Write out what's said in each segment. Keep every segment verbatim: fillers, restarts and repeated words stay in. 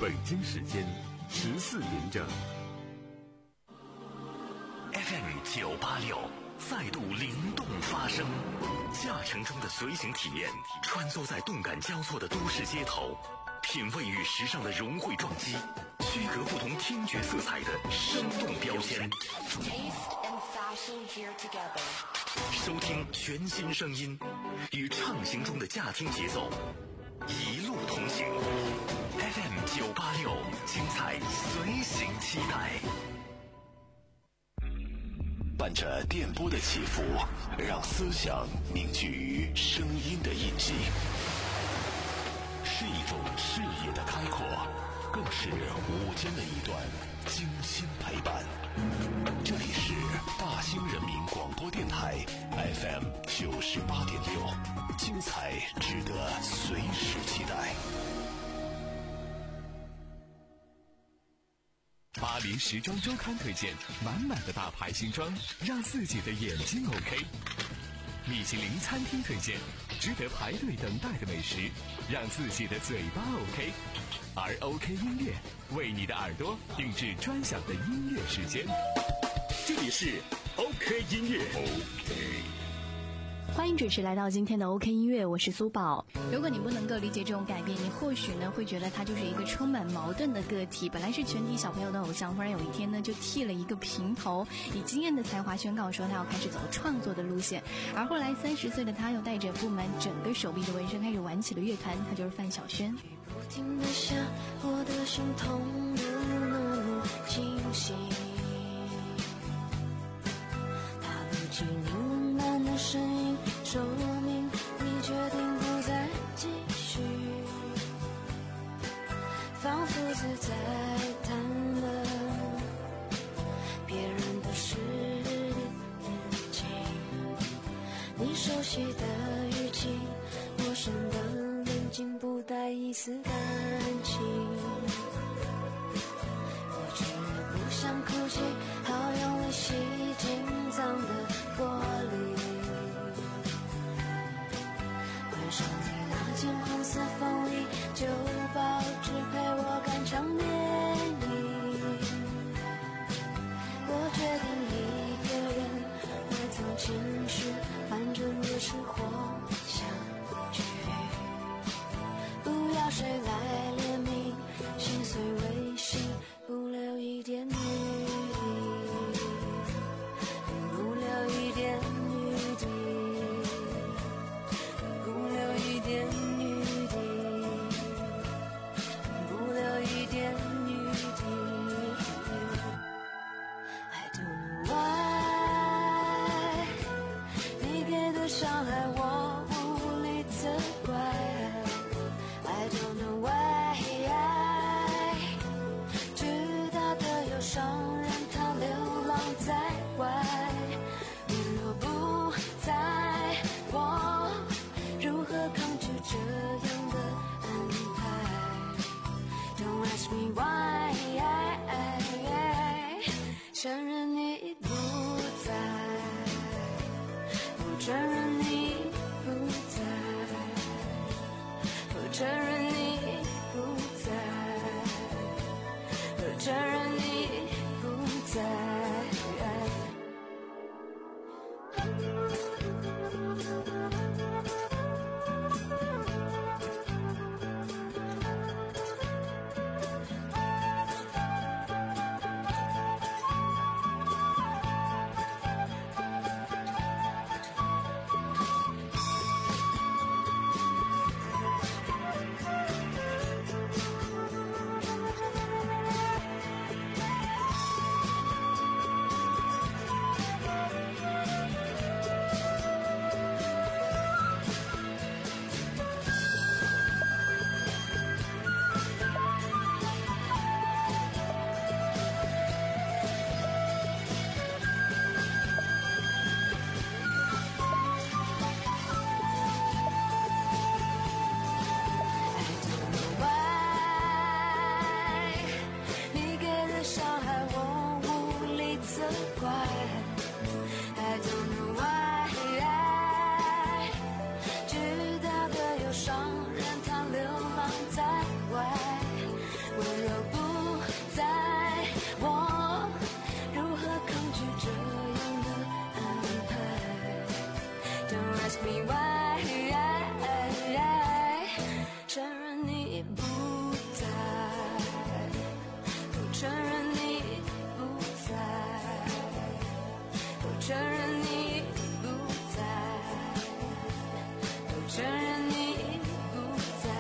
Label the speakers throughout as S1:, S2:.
S1: 北京时间十四点整。
S2: F M 九八六再度灵动发声，驾乘中的随行体验，穿梭在动感交错的都市街头，品味与时尚的融汇撞击，区隔不同听觉色彩的生动标签。收听全新声音，与畅行中的驾听节奏，一路同行。F M 九八六，精彩随行期待。
S3: 伴着电波的起伏，让思想凝聚于声音的印记，是一种视野的开阔，更是午间的一段精心陪伴。这里是大兴人民广播电台 F M 九十八点六，精彩值得随时期待。
S4: 巴黎时装周刊推荐满满的大牌新装，让自己的眼睛 OK。米其林餐厅推荐值得排队等待的美食，让自己的嘴巴 OK。而 OK 音乐为你的耳朵定制专享的音乐时间。这里是 OK 音乐 OK。
S5: 欢迎准时来到今天的 OK 音乐，我是苏宝。如果你不能够理解这种改变，你或许呢会觉得他就是一个充满矛盾的个体，本来是全体小朋友的偶像，忽然有一天呢就剃了一个平头，以惊艳的才华宣告说他要开始走创作的路线。而后来三十岁的他又带着布满整个手臂的纹身开始玩起了乐团，他就是范晓萱。
S6: 不停地下我的心痛的那么清晰，他不及你冷淡的声音说明你决定不再继续，仿佛是在谈了别人的事情，你熟悉的语气，陌生的冷静，不带一丝感情，我却不想哭泣，好用力吸紧脏的玻璃，换上你那件红色风衣，旧报纸陪我看场电影，我决定一个人埋藏情绪，反正也是活下去，不要谁来怜悯，心碎为心，不留一点余地，不留一点余地，不留一点余地，不留一点余地。I don't know why， 你给的伤害我无力责怪。I don't know why， 巨大的忧伤让它流浪在外。你若不在，我如何抗拒这样的安排 ？Don't ask me why， 承认你不在，不承认你不在，不承认你不在，不承认你不在。 你不在，我承认你不在，我承认你不在，我承认你不在。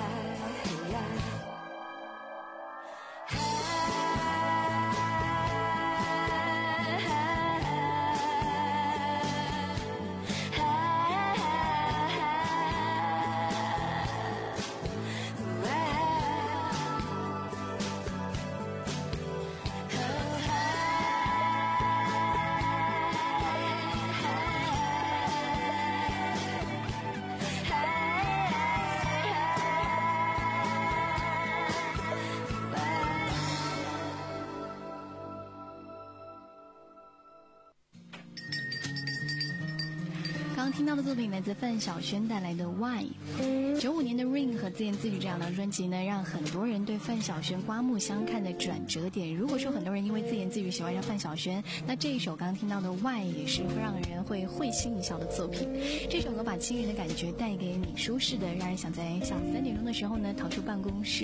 S5: 刚听到的作品来自范晓萱带来的 Why。 九五年的 Rain 和自言自语这两张专辑呢，让很多人对范晓萱刮目相看的转折点。如果说很多人因为自言自语喜欢上范晓萱，那这一首刚刚听到的 Why 也是会让人会会心一笑的作品。这首歌把亲人的感觉带给你，舒适的让人想在下午三点钟的时候呢逃出办公室。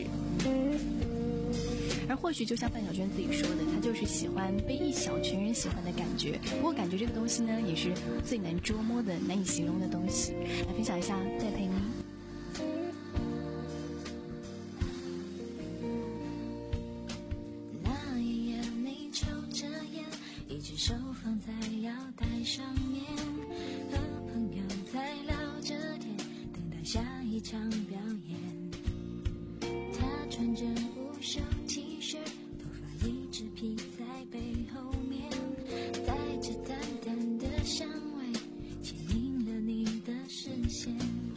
S5: 而或许就像范晓萱自己说的，她就是喜欢被一小群人喜欢的感觉。不过感觉这个东西呢，也是最难捉摸的、难以形容的东西。来分享一下戴佩妮。
S6: 那一夜你抽着烟，一只手放在腰带上面，和朋友在聊着天，等待下一场表演。他穿着无袖 T 恤，头发一直披在背后面，带着淡淡的香味，牵引了你的视线。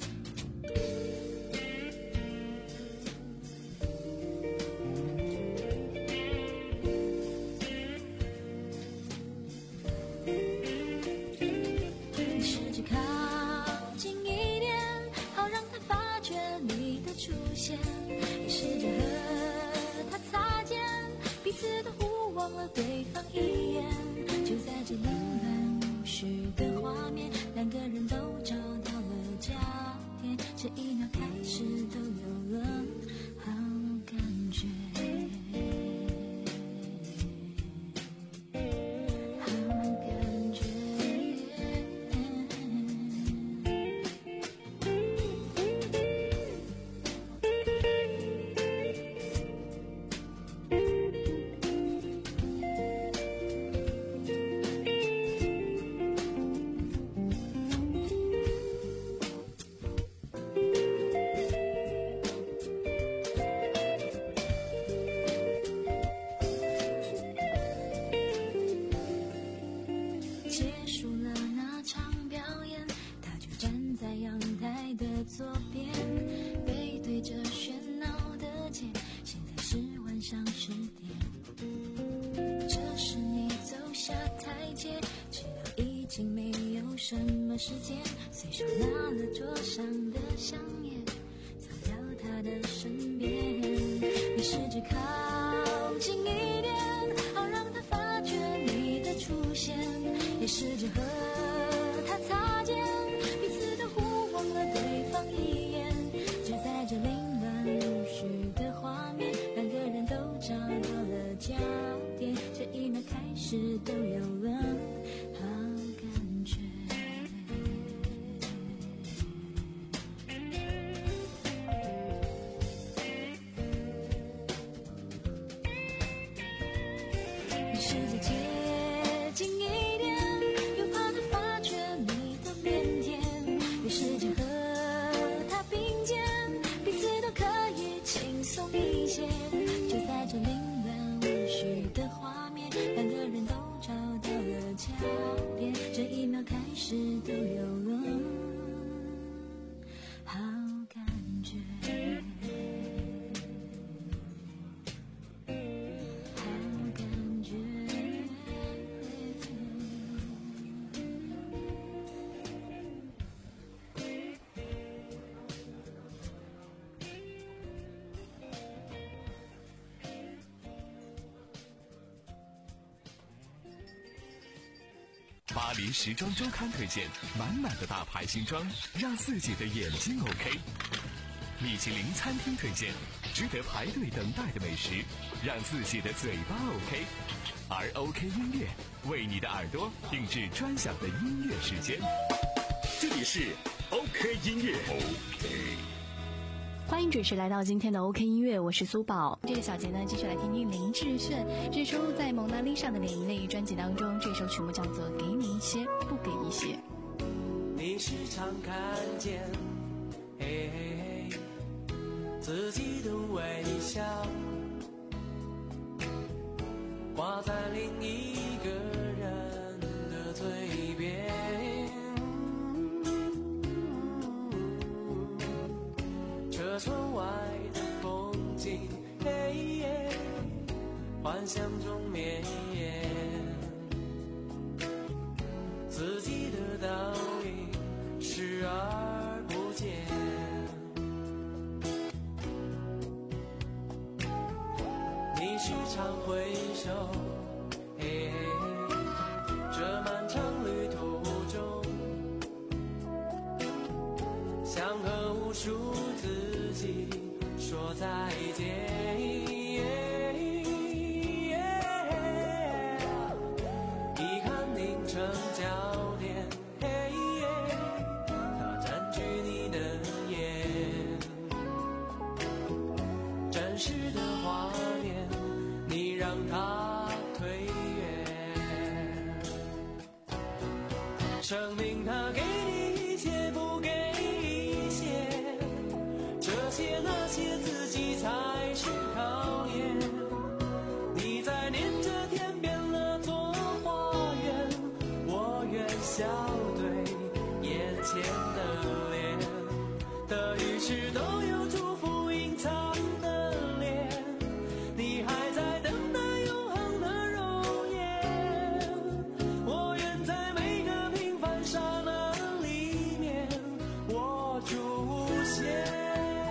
S6: 你试着靠近一点，好让他发觉你的出现，你试着和他擦肩，彼此都互望了对方一眼。就在这凌乱无序的画面，两个人都找到了焦点，这一秒开始都有了好感觉，好感觉。结束了那场表演，他就站在阳台的左边，背对着喧闹的街，现在是晚上十点。这时你走下台阶，知道已经没有什么时间，随手拿了桌上的香烟，走到他的身边。你试着靠近一点，好让他发觉你的出现，也试着和他擦肩，彼此都互望了对方一眼。就在这凌乱无序的画面，两个人都找到了焦点，这一秒开始都有了好感觉。你试着接近一点，又怕他发觉你的腼腆，你试着和他并肩，彼此都可以轻松一些。就在这凌乱无序的画面，两个人都找到了焦点，这一秒开始都有了好感觉，好感觉。
S4: 巴黎时装周刊推荐，满满的大牌新装，让自己的眼睛 OK。 米其林餐厅推荐，值得排队等待的美食，让自己的嘴巴 OK。而 OK 音乐为你的耳朵定制专享的音乐时间。
S1: 这里是 OK 音乐 OK。
S5: 欢迎准时来到今天的 OK 音乐，我是苏宝。这个小节呢，继续来听听林志炫，这收录在《蒙娜丽莎的眼泪》专辑当中，这首曲目叫做《给你一些，不给一些》。
S7: 你时常看见，嘿嘿嘿，自己的微笑挂在另一个人的嘴边。车窗外的风景，嘿耶，幻想中绵延，自己的倒影视而不见。你时常回首，嘿嘿，这漫长旅途中，想和无数自己说再见。遗憾凝成焦点，嘿耶，它占据你的眼。真实的画面，你让它推远。生命它给你一切，不给一些，这些那些自己才是考验。你在念着天变了做花园，我愿笑对眼前的脸，得与失都有祝福隐藏的脸。你还在等待永恒的容颜，我愿在每个平凡刹那里面我出现。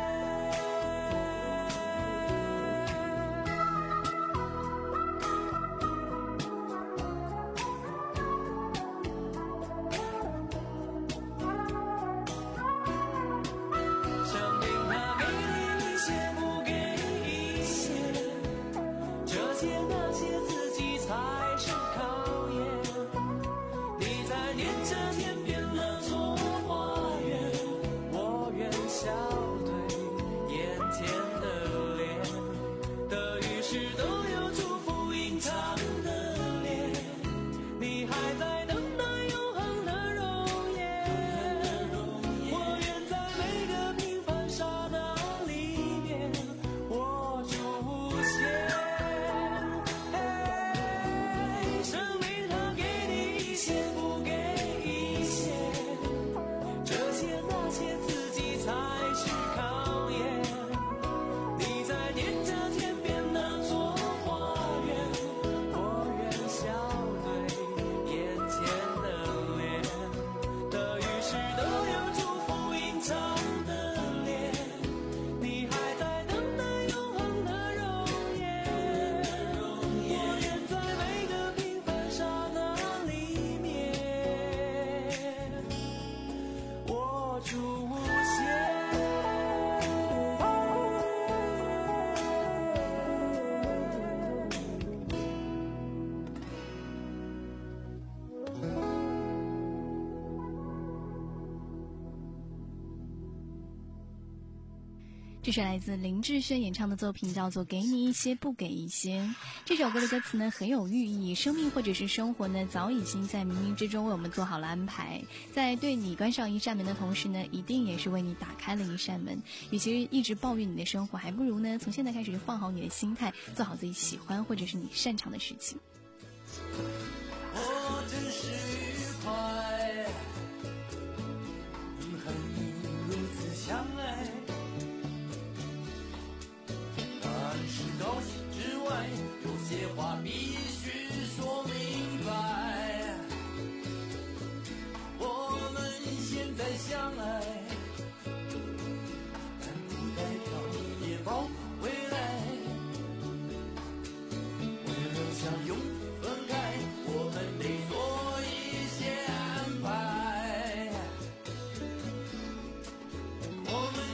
S7: 生命它给你一些，不给一些，这些那些自己才是考验。你在念着天变了做花园，我愿笑对眼前的脸，得与失都有祝福隐藏的脸。你还在等待永恒的容颜，我愿在每个平凡刹那里面我出现。嘿，生命它给你一些，不给一些，这些那些自己才是考验。你在念着天边那座花园，我愿笑对眼前的脸，得与失都有祝福隐藏的脸。你还在等待永恒的容颜，我愿在每个平凡刹那里面我出现。
S5: 这是来自林志炫演唱的作品，叫做《给你一些，不给一些》。这首歌的歌词呢很有寓意，生命或者是生活呢早已经在冥冥之中为我们做好了安排，在对你关上一扇门的同时呢，一定也是为你打开了一扇门。与其一直抱怨你的生活，还不如呢从现在开始就放好你的心态，做好自己喜欢或者是你擅长的事情。
S7: 我真是愉快，和你如此相爱，但是高兴之外，有些话必须说明白。我们现在相爱，但不代表你也包括未来。为了相拥分开，我们得做一些安排。我们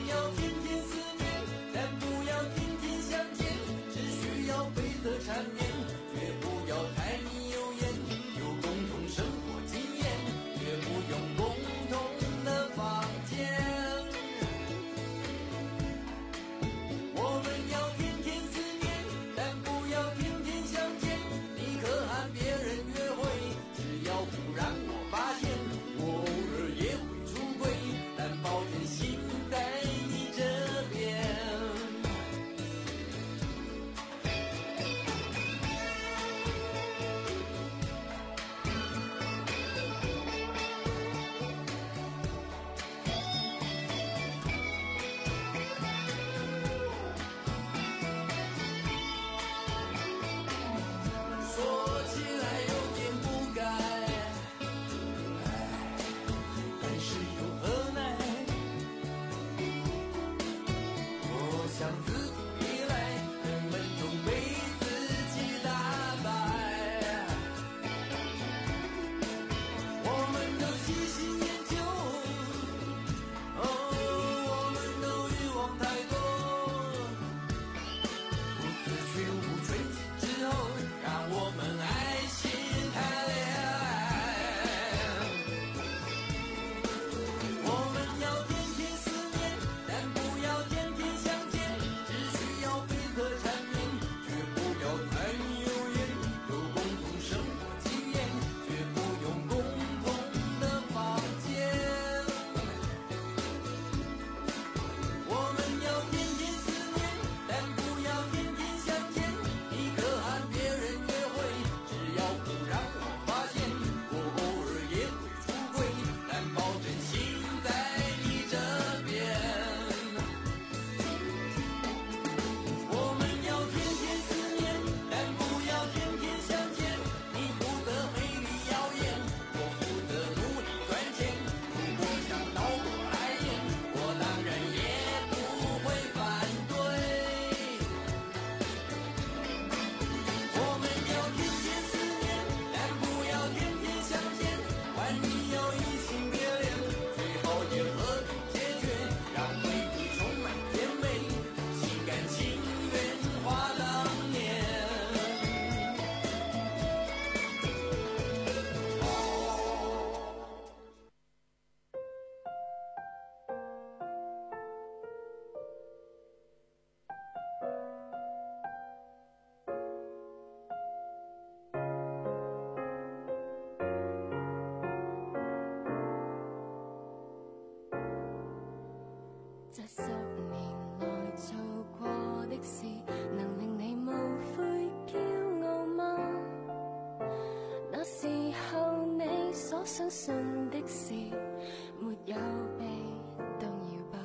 S6: 相信的事沒有被動搖吧，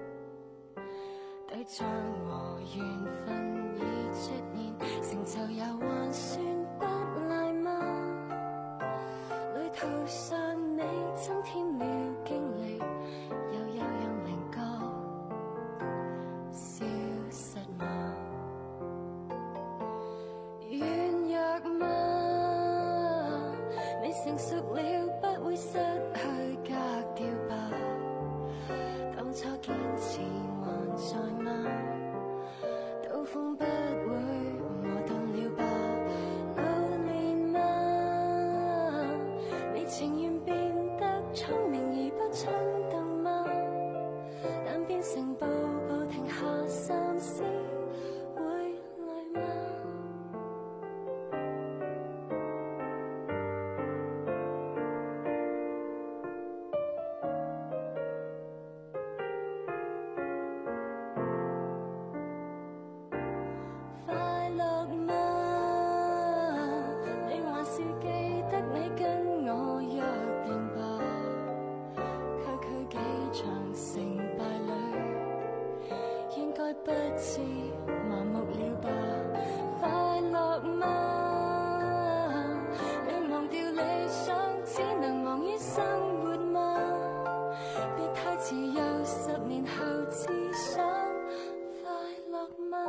S6: 對象和緣分已出現，成就也還算不賴嗎？旅途上你增添了經歷，又有讓稜角消失嗎？軟弱嗎？你成熟了不會失去格調吧？當初堅持還在嗎？刀鋒不會磨鈍了吧？老練嗎？你情願變得聰明而不衝動嗎？但變成步步停下三思會累嗎？快樂嗎？你還是記得你跟我約定吧？區區幾場成敗裏，應該不至麻木了吧？快樂嗎？你忘掉理想，只能忙於生活嗎？別太遲，又十年後只想快樂嗎？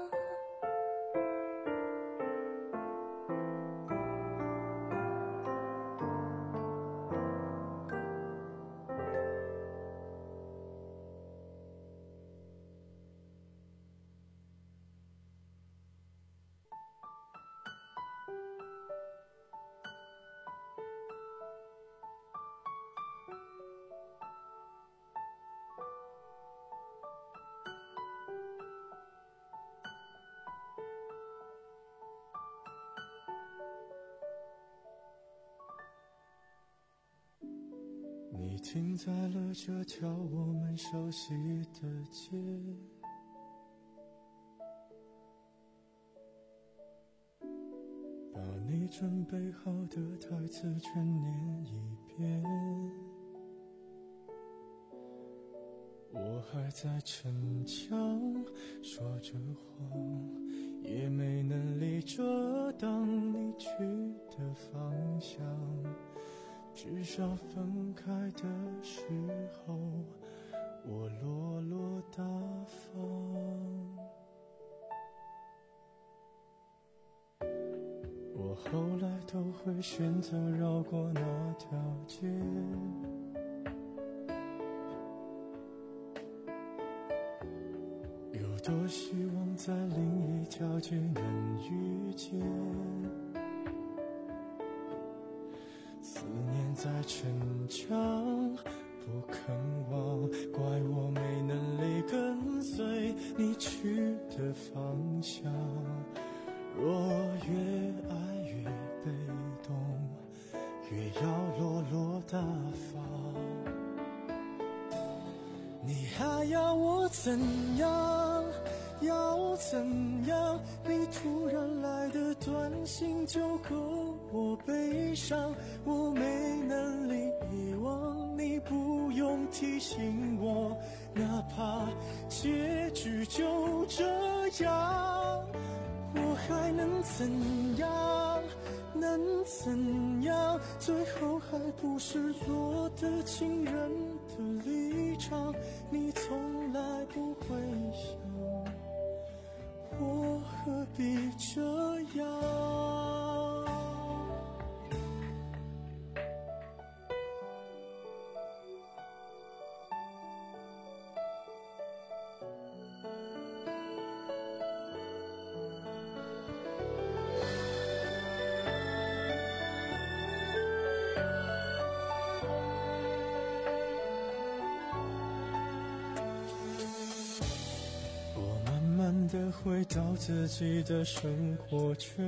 S8: 你停在了这条我们熟悉的街，把你准备好的台词全念一遍。我还在逞强，说着谎，也没能力遮挡你去的方向。至少分开的时候，我落落大方。我后来都会选择绕过那条街，有多希望在另一条街能遇见。思念在逞强，不肯忘，怪我没能力跟随你去的方向。若越爱越被动，越要落落大方。你还要我怎样？要怎样？你突然来的短信就够我悲伤，我没能力遗忘，你不用提醒我，哪怕结局就这样，我还能怎样？能怎样？最后还不是落得情人的立场，你从来不会想，我何必这样？的回到自己的生活圈，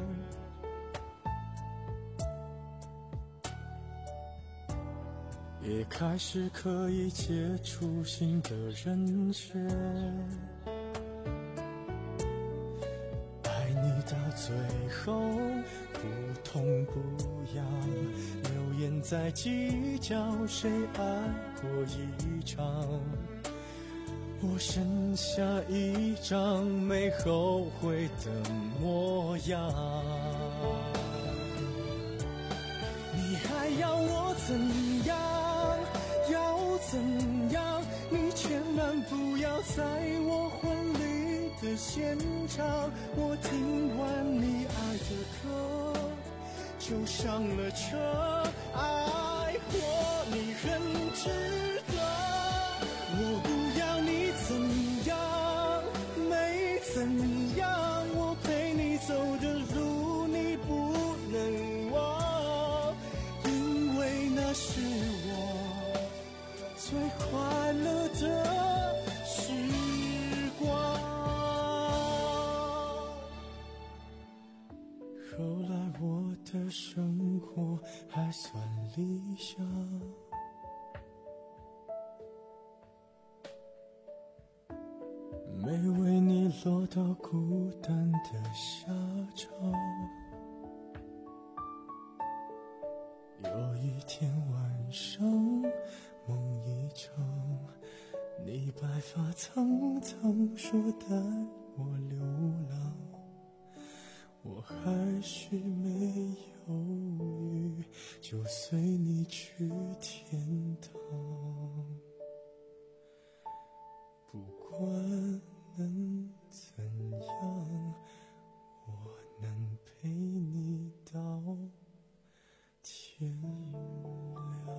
S8: 也开始可以接触新的人选。爱你到最后不痛不痒，流言在计较谁爱过一场，我剩下一张没后悔的模样。你还要我怎样？要怎样？你千万不要在我婚礼的现场，我听完你爱的歌就上了车，爱过你很值得。我不要你怎样，没怎样，我陪你走的路你不能忘，因为那是我最快乐的时光。后来我的生活还算理想，没为你落到孤单的下场。有一天晚上梦一场，你白发苍苍说带我流浪，我还是没犹豫就随你去天堂。不管能怎样，我能陪你到天亮。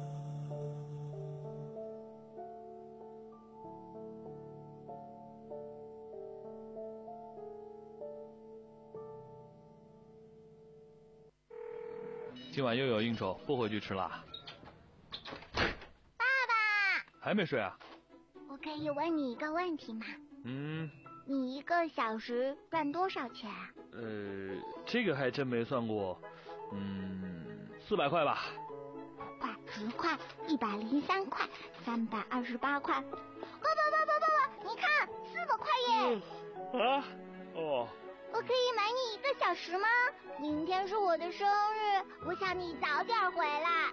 S9: 今晚又有应酬，不回去吃啦。
S10: 爸爸，
S9: 还没睡啊？
S10: 我可以问你一个问题吗？
S9: 嗯。
S10: 你一个小时赚多少钱啊？
S9: 呃，这个还真没算过。嗯，四百块吧。
S10: 五块、十块、一百零三块、三百二十八块。爸爸爸爸爸爸，你看，四百块耶！
S9: 嗯、啊？哦。
S10: 我可以买你一个小时吗？明天是我的生日，我想你早点回来。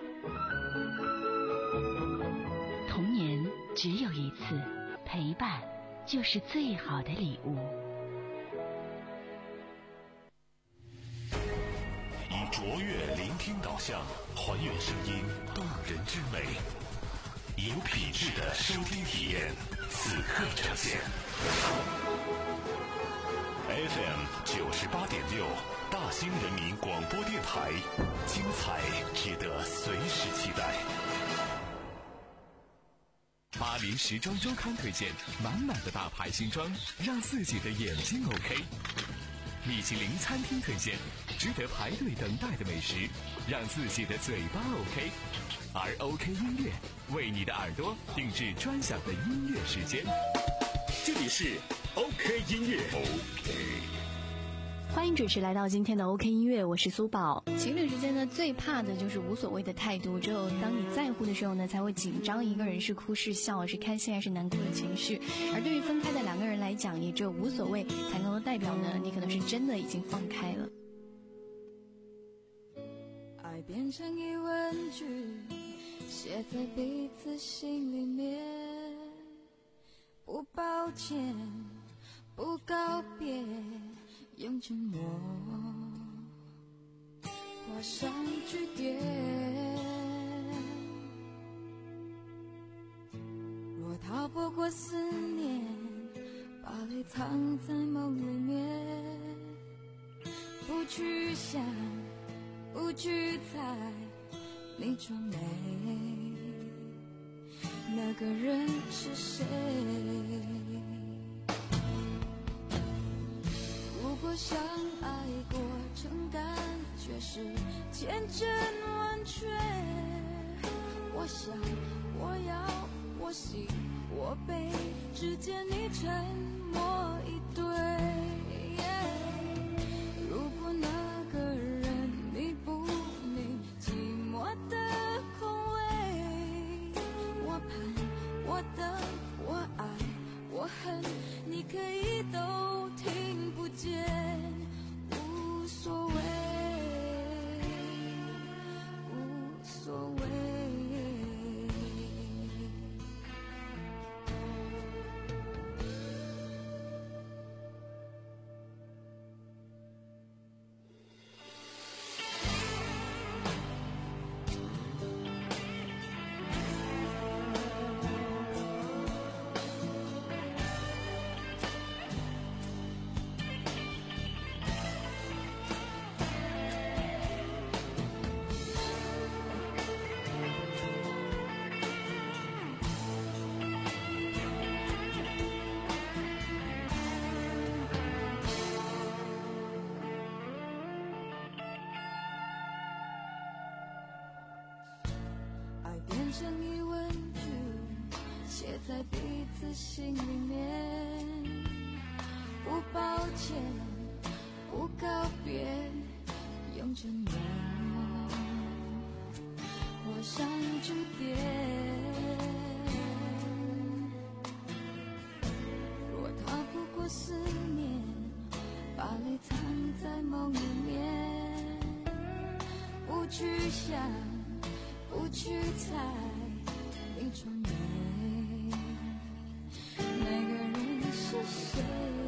S11: 童年只有一次，陪伴就是最好的礼物。
S3: 以卓越聆听导向，还原声音动人之美，有品质的收听体验，此刻呈现。F M 九十八点六，大兴人民广播电台，精彩值得随时期待。
S4: 巴黎时装周刊推荐，满满的大牌新装，让自己的眼睛 OK。米其林餐厅推荐，值得排队等待的美食，让自己的嘴巴 OK。而 OK 音乐为你的耳朵定制专享的音乐时间。
S1: 这里是 OK 音乐 OK。
S5: 欢迎准时来到今天的 OK 音乐，我是苏宝。情侣之间呢，最怕的就是无所谓的态度，只有当你在乎的时候呢，才会紧张一个人是哭是笑，是开心还是难过的情绪。而对于分开的两个人来讲，也只有无所谓才能够代表呢，你可能是真的已经放开了。
S6: 爱变成疑问句，写在彼此心里面，不抱歉，不告别，用沉默画上句点。若逃不过思念，把泪藏在梦里面，不去想，不去猜，你装美，那个人是谁？如果相爱过程感觉是天真完全，我想我要我喜我悲之间你沉默以对、yeah、如果那个人弥补你寂寞的空位，我盼我等我爱我恨，你可以都听不见，无变成疑问句，写在彼此心里面。不抱歉，不告别，用沉默画上句点。若逃不过思念，把泪藏在梦里面。不去想，不去猜，一种美，那个人是谁？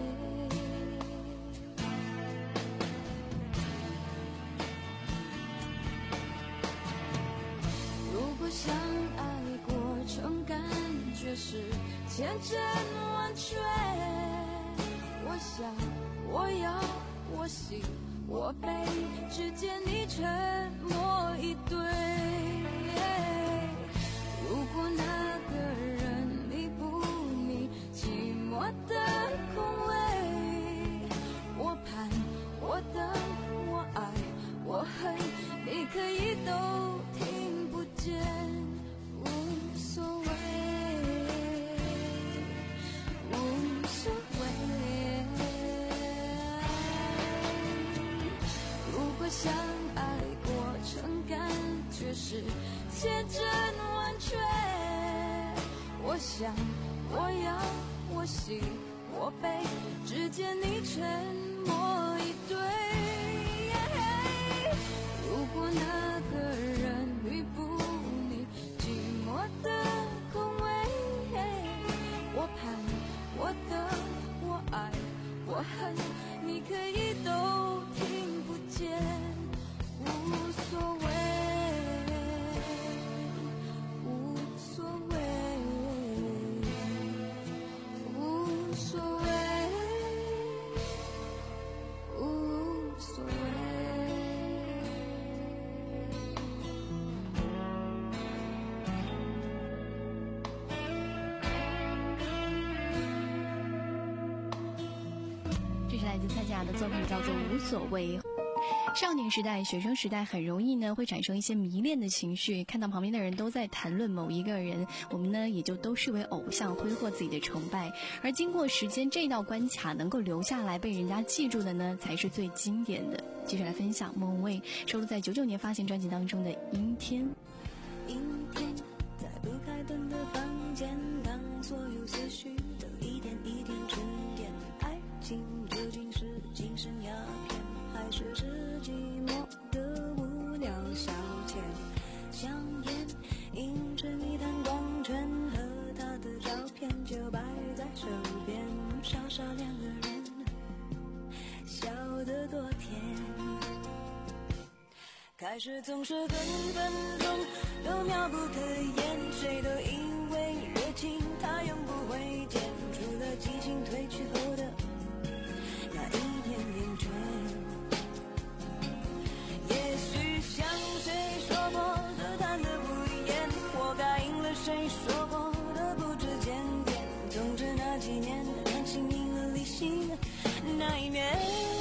S6: 如果相爱过程感觉是千真万确，我想我要我喜我悲之间你沉默以对。如果那个人弥补你寂寞的空位，我盼我等我爱我恨，你可以都听不见，无所谓，无所谓。如果相爱过程感觉是千真万确，我想我要我喜我悲之间你沉默以对。如果那个人弥补你寂寞的空位，我盼我等我爱我恨，你可以都听不见，无所谓，无所谓，无所谓，无所谓。
S5: 这是来自蔡健雅的作品，叫做《无所谓》。少年时代、学生时代很容易呢会产生一些迷恋的情绪，看到旁边的人都在谈论某一个人，我们呢也就都视为偶像，挥霍自己的崇拜。而经过时间这道关卡能够留下来被人家记住的呢，才是最经典的。接着来分享莫文蔚收录在九九年发行专辑当中的《阴天》。
S6: 阴天，在不开灯的房间，当所有思绪都一点一点沉淀，爱情究竟是精神鸦片，还是只寂寞的无聊消遣？香烟映成一滩光圈，和他的照片就摆在手边，傻傻两个人笑得多甜。开始总是分分钟都妙不可言，谁都以为热情它永不会减，除了激情褪去后的那一点点倦。也许像谁说过的谈得不厌，我答应了谁说过的不知检点，总之那几年感情赢了理性那一面。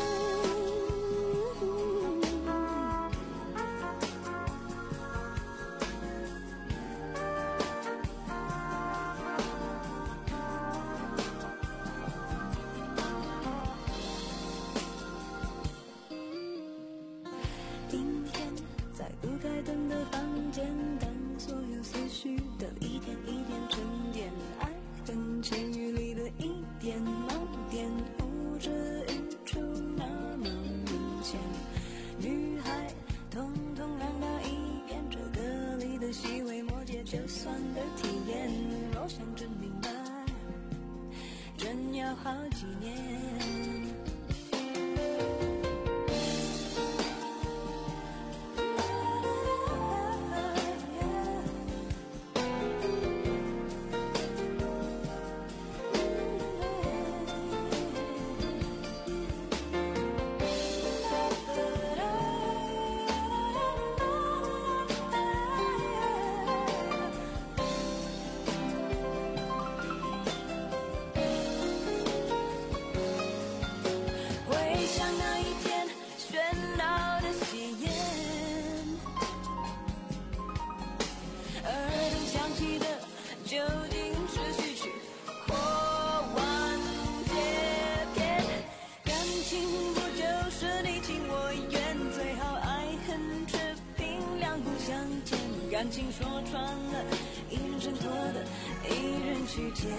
S6: 阴天，在不开灯的房间，当所有思绪都一点一点沉淀，爱跟监狱里的一点盲点，呼之欲出那么明显。女孩统统让它一遍，这歌里的细微末节就算的体验，若想真明白，真要好几年。 感情说穿了，一人挣脱的，一人去捡。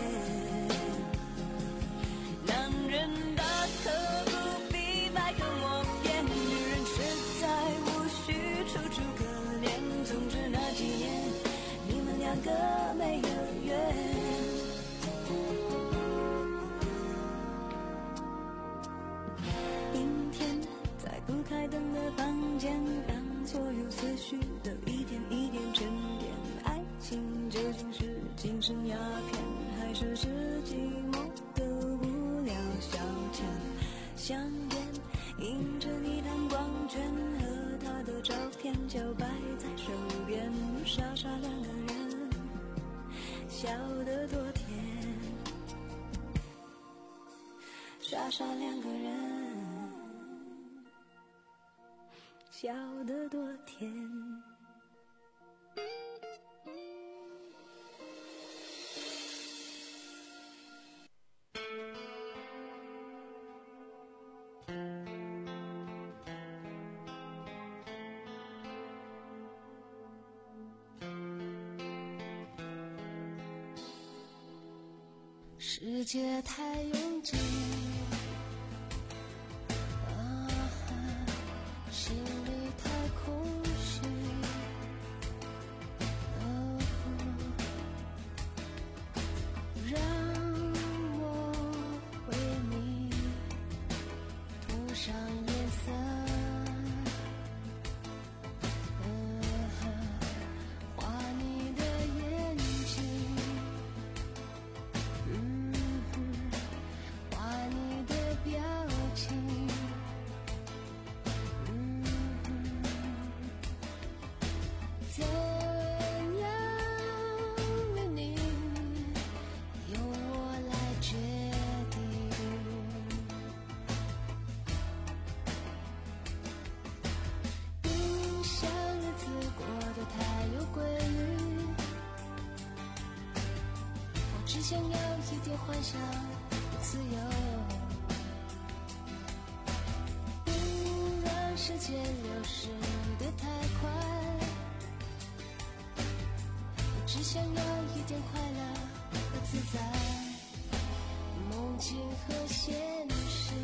S6: 男人大可不必百口莫辩，女人实在无需楚楚可怜。总之那几年，你们两个没有缘。阴天，在不开灯的房间，让所有思绪都一点一点沉淀。爱情究竟是精神鸦片，还是是寂寞的无聊消遣？香烟映着一滩光圈，和他的照片就摆在手边，傻傻两个人，笑得多甜。傻傻两个人，笑得多甜。世界太拥挤，啊，心里太空虚，哦，让我为你涂上颜色，嗯，画你的眼睛，嗯，画你的表情，嗯，怎样的你由我来决定。不想日子过得太有规律，我只想要一点幻想和自由，不让时间流逝得太快，我只想要一点快乐和自在，梦境和现实，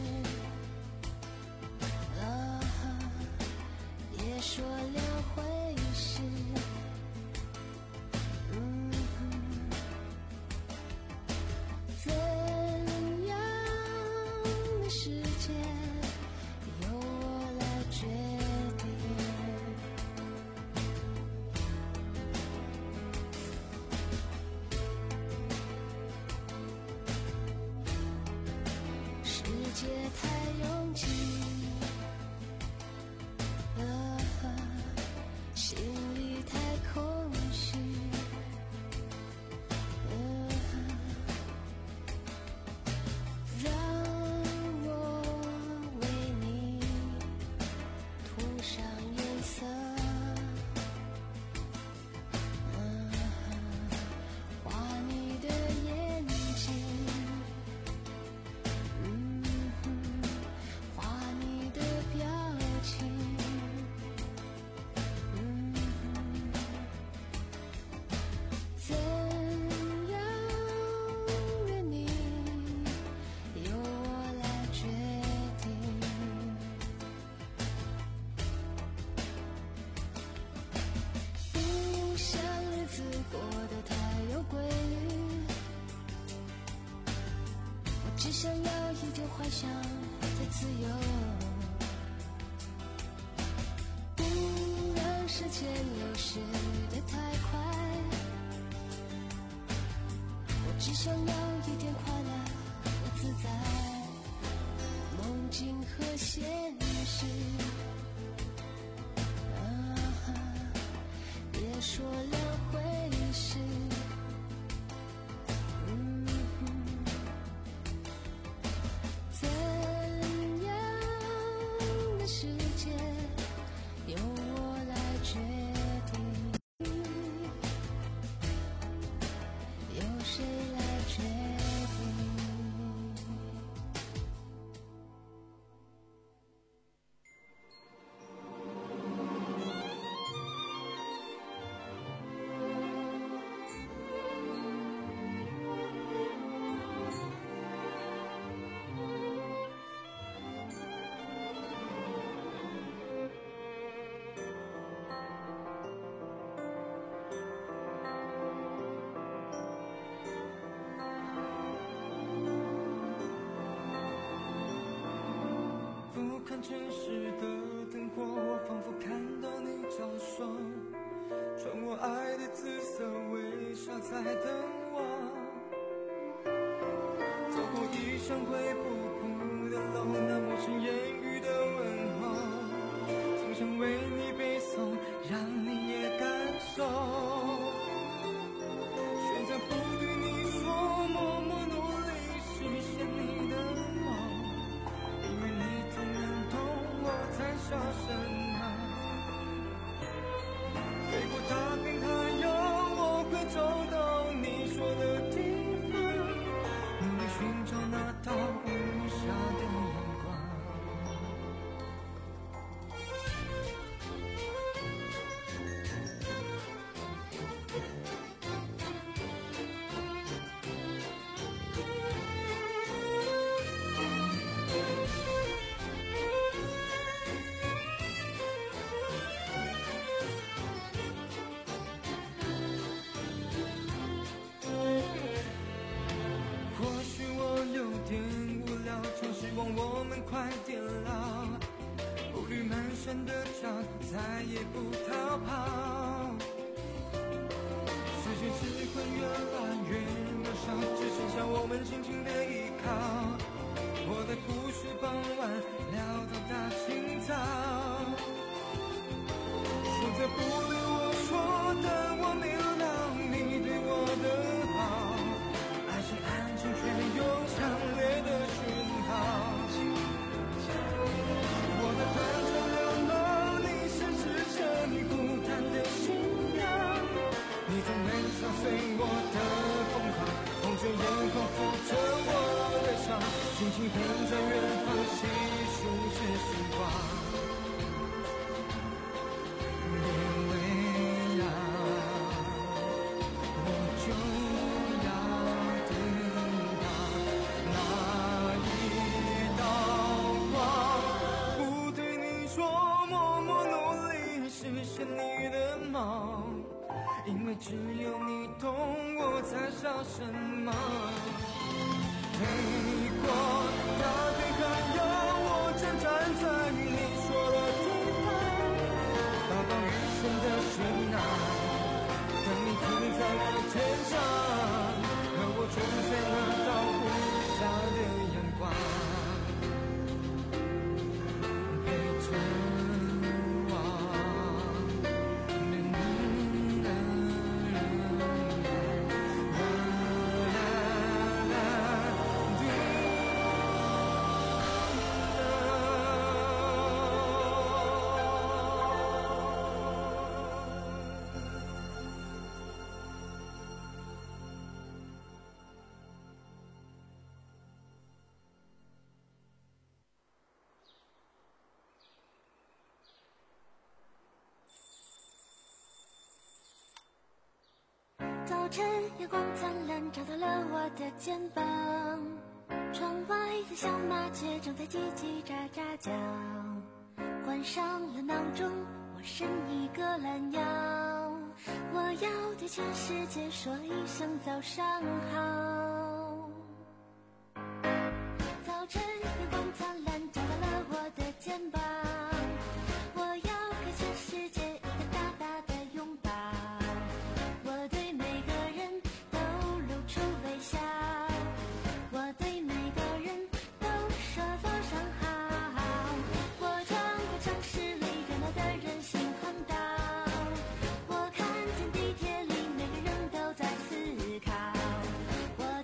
S6: 啊，别说两回事，嗯，怎样的世界由我来决定。世界太拥挤，啊，心里太空虚，嗯，让我为你涂上颜色，嗯，画你的眼睛，嗯，画你的表情，嗯，怎样的你由我来决定。不想日子过得太有规律，我只想要一点幻想的自由，不让时间流逝得太快，我只想要一点快乐和自在，梦境和现实，啊，别说两回事，嗯，怎样的世界由我来决定，由谁来决定。
S8: 看城市的灯火，我仿佛看到你照射，穿我爱的紫色微笑在等我，走过一扇灰扑扑的楼，那陌生言语的问候，总想为你背诵，让你也感受，选择不对你说，默默努力实现你的梦，因为你总能懂我在说什么，飞过大片海洋，我会找到你说的地方，努力寻找那道无暇的阳光。或许我有点无聊，常希望我们快点老，顾虑满山的脚，再也不逃跑，世界只会越来越渺小，只剩下我们轻轻的依靠，我在故事傍晚聊到大清早，说着不对我说，但我明了你对我的好，爱是安静却又强烈的讯号，我的短暂流浪，你深知着你孤单的信仰，你总微笑随我的疯狂，红着眼眶抚着我的伤，轻轻停在远方细数着时光，别为了我就要等到那一道光，不对你说，默默努力实现你的梦，因为只有你懂我在想什么，飞过大片海洋，我站站在你说的地方，抱抱余生的深爱，等你停在我肩上，和我重在那道无暇的阳光，陪着我，人人人
S6: 早晨阳光灿烂，照到了我的肩膀，窗外的小麻雀正在叽叽喳喳叫，关上了闹钟，我伸一个懒腰，我要对全世界说一声早上好。早晨阳光灿烂，照到了我的肩膀，我要给全世界一个大大的拥抱，我对每个人都露出微笑，我对每个人都说早上好，我穿过城市里热闹的人行横道，我看见地铁里每个人都在思考，我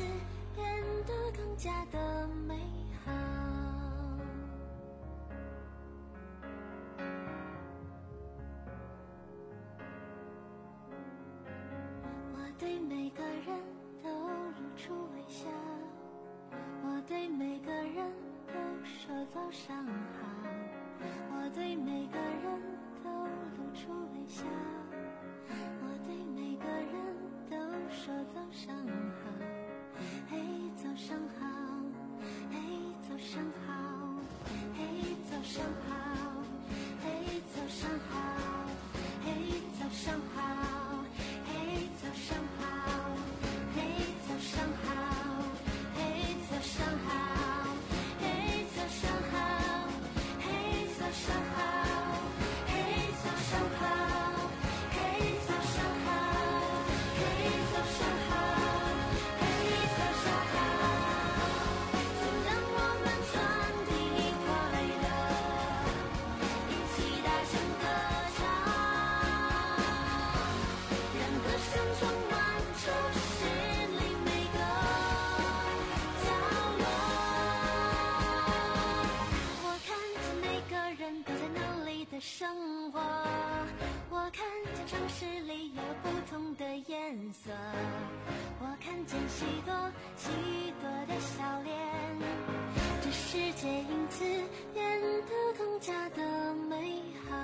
S6: 变得更加的美好。我对每个人都露出微笑，我对每个人都说早上好，我对每个人都露出微笑，我对每个人都说早上好，嘿早上好，嘿早上好，嘿早上好，嘿早上好，嘿早上好，嘿早上好，嘿早上好，嘿早上好，嘿早上好，嘿早上好，嘿早上好，嘿早上好，嘿早上好，嘿早上好，就让我们传递快乐，一起大声歌唱，让歌声充满城市里每个角落。我看见每个人都在努力的生活，我看见城市里有不同的颜色，我看见许多许多的笑脸，这世界因此变得更加的美好。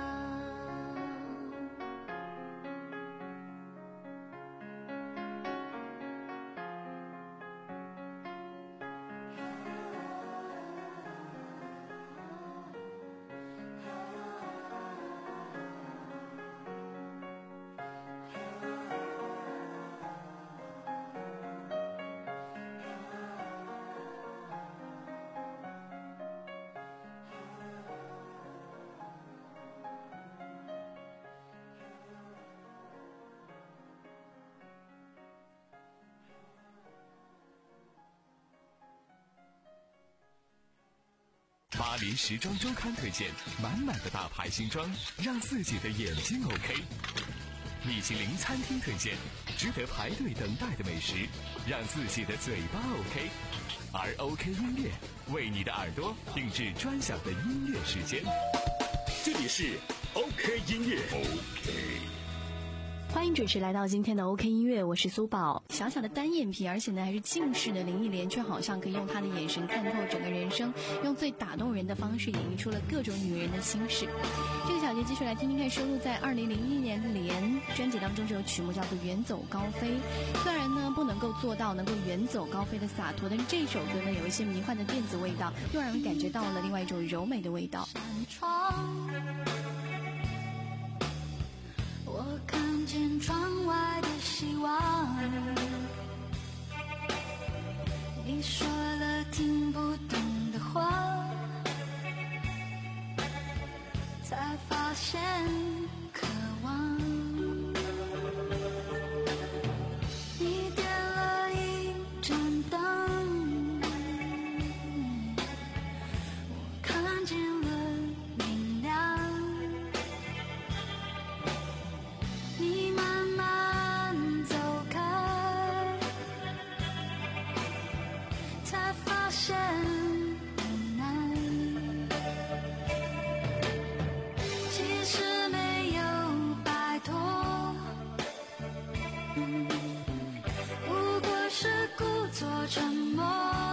S4: 巴黎时装周刊推荐满满的大牌新装，让自己的眼睛 OK。米其林餐厅推荐值得排队等待的美食，让自己的嘴巴 OK。而 OK 音乐为你的耳朵定制专享的音乐时间。
S1: 这里是 OK 音乐 OK。
S5: 欢迎准时来到今天的 OK 音乐，我是苏宝。小小的单眼皮，而且呢还是近视的林忆莲，却好像可以用她的眼神看透整个人生，用最打动人的方式演绎出了各种女人的心事。这个小节继续来听听看收录在二零零一年莲专辑当中这首曲目叫做《远走高飞》。虽然呢不能够做到能够远走高飞的洒脱，但是这首歌呢有一些迷幻的电子味道，又让人感觉到了另外一种柔美的味道。
S6: 我看见窗外的希望，你说了听不懂的话，才发现渴望。你点了一盏灯，我看见了明亮。你慢慢走开，才发现很难。其实没有摆脱，嗯，不过是故作沉默。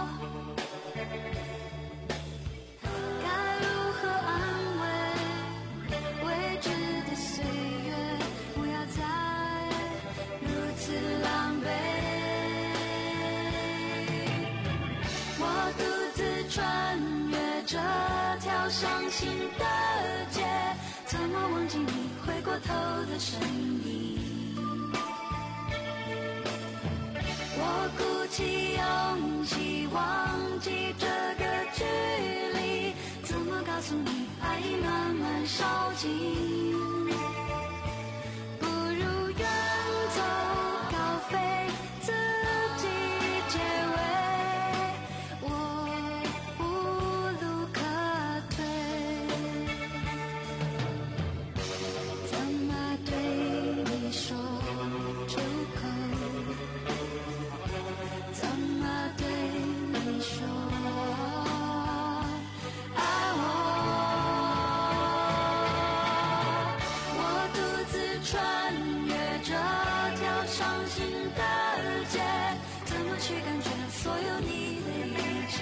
S6: 该如何安慰未知的岁月？不要再如此狼狈。我独自穿越这条伤心的街，怎么忘记你回过头的身影？我鼓起勇气忘记这个距离，怎么告诉你爱已慢慢烧尽？怎么有你的一切。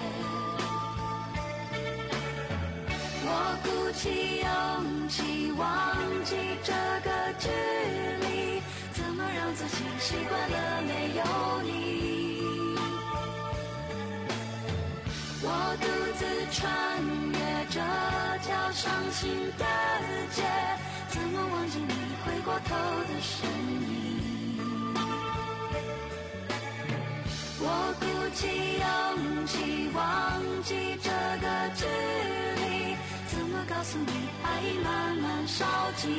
S6: 我鼓起勇气忘记这个距离，怎么让自己习惯了没有你？我独自穿越这条伤心的街，怎么忘记你回过头的身影？我鼓起勇气忘记这个距离，怎么告诉你爱已慢慢烧尽？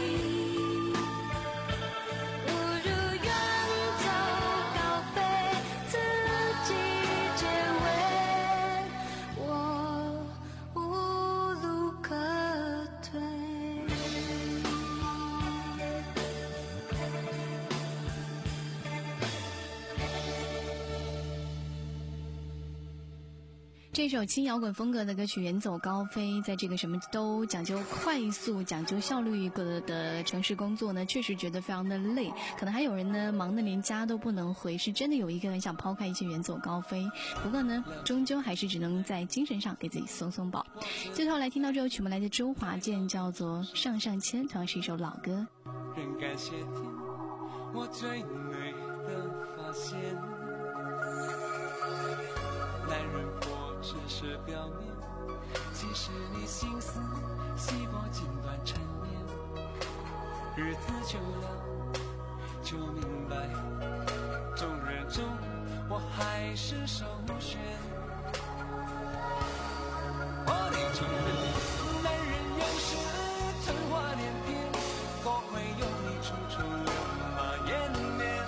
S6: 不如远走高飞，自己解围，我无路可退。
S5: 这首轻摇滚风格的歌曲《远走高飞》，在这个什么都讲究快速、讲究效率一个的城市工作呢，确实觉得非常的累。可能还有人呢，忙得连家都不能回，是真的有一个人想抛开一切远走高飞。不过呢，终究还是只能在精神上给自己松松绑。最后来听到这首曲目，来自周华健，叫做《上上签》，同样是一首老歌。
S7: 仍感谢天，我最美的发现。男人活只是表面，其实你心思细胞尽管缠绵。日子久了就明白，众人中我还是首选。我得承认，男人有时春花连篇，多会有你处处留马延绵。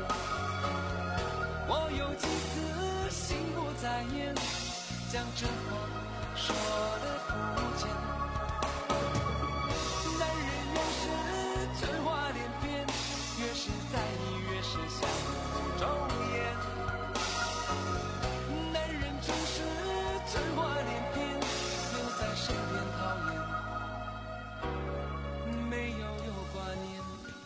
S7: 我有几次心不在焉，将这话说得肤浅。男人有时春花连篇，越是在意越是相互周延。男人总是春花连篇，留在身边讨厌，没有有挂念。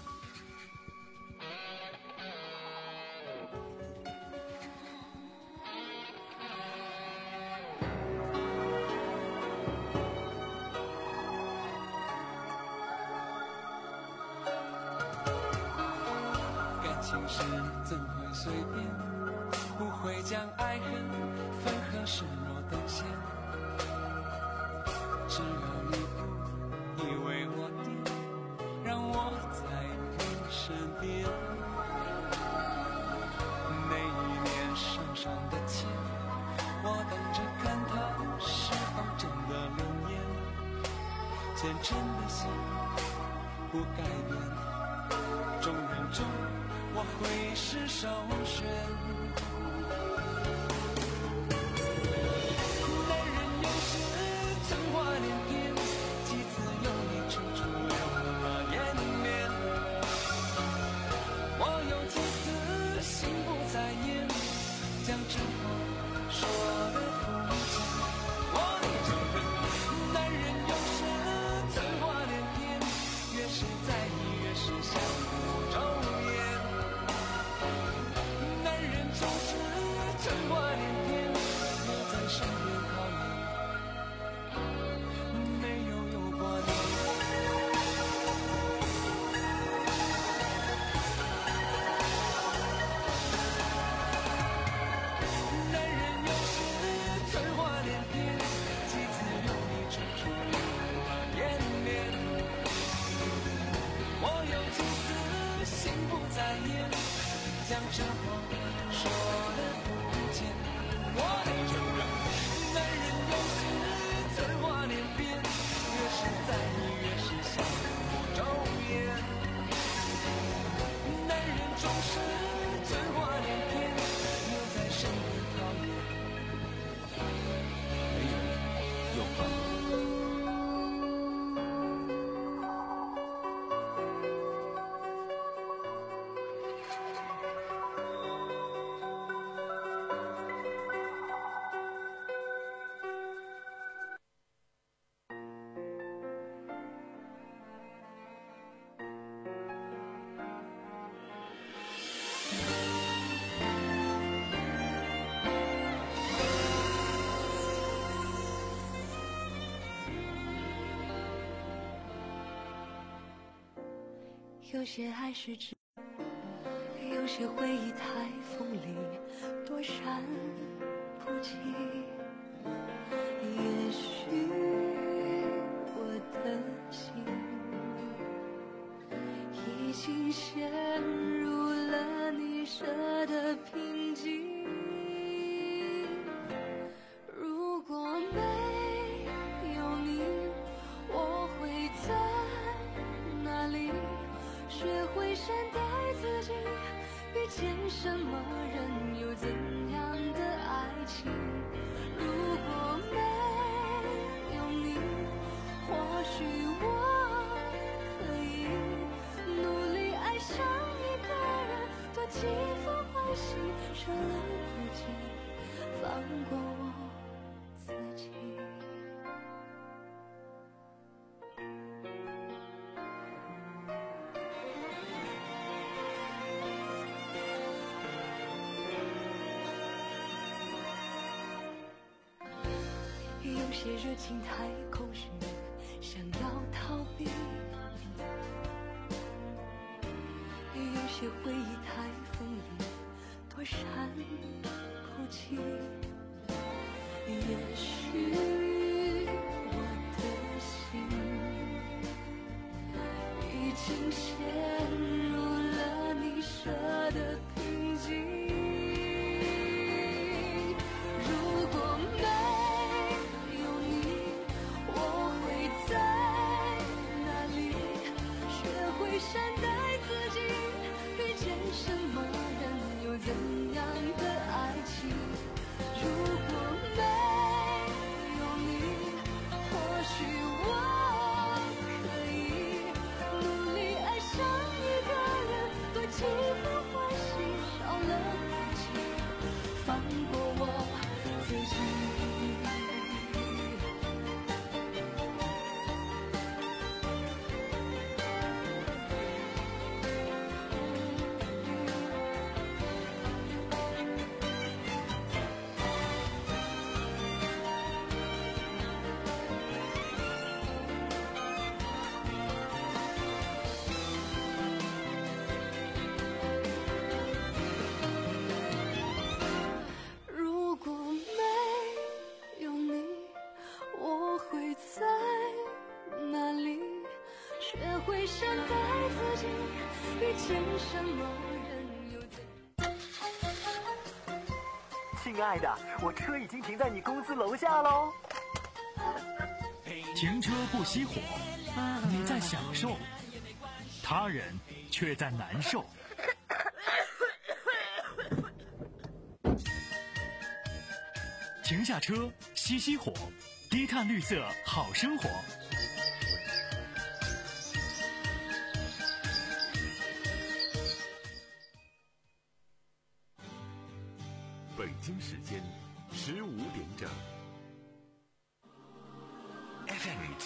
S7: 情事怎会随便，不会将爱恨分合视若等闲。只要你不以为我的，让我在你身边。每一年上上的签，我等着看它是否真的灵验。虔诚的心不改变，众人中我会是首选。男人有时春花连篇，几次有你处处留马延绵。我有几次心不在焉，将这话说得肤浅。我得承认，男人有时春花连篇，越是在意越是相互周延。总是春花连篇，留在身边讨厌，没有有挂念。男人有时
S6: 有些爱是只，有些回忆台风里躲闪不及。也许我的心已经陷入了你设的瓶颈。如果没有你，我会在哪里？学会善待自己，遇见什么人，有怎样的爱情？如果没有你，或许我可以努力爱上一个人，多几分欢喜，少了孤寂，放过我自己。有些热情太空虚，想要逃避；有些回忆太锋利，躲闪不及。也许我的心已经陷入了你设的瓶颈。如果没有你，我会在哪里？学会善待自己，遇见什么人，有怎样的爱情？如果没有你，或许我可以努力爱上一个人，多几分欢喜，少了孤寂，放过我自己。如果没有你，我会在哪里？学会善待自己，遇见什么人，有怎。
S12: 亲爱的，我车已经停在你公司楼下喽。
S13: 停车不熄火，你在享受，他人却在难受。停下车，熄熄火，低碳绿色好生活。
S2: 北京时间十五点整。F M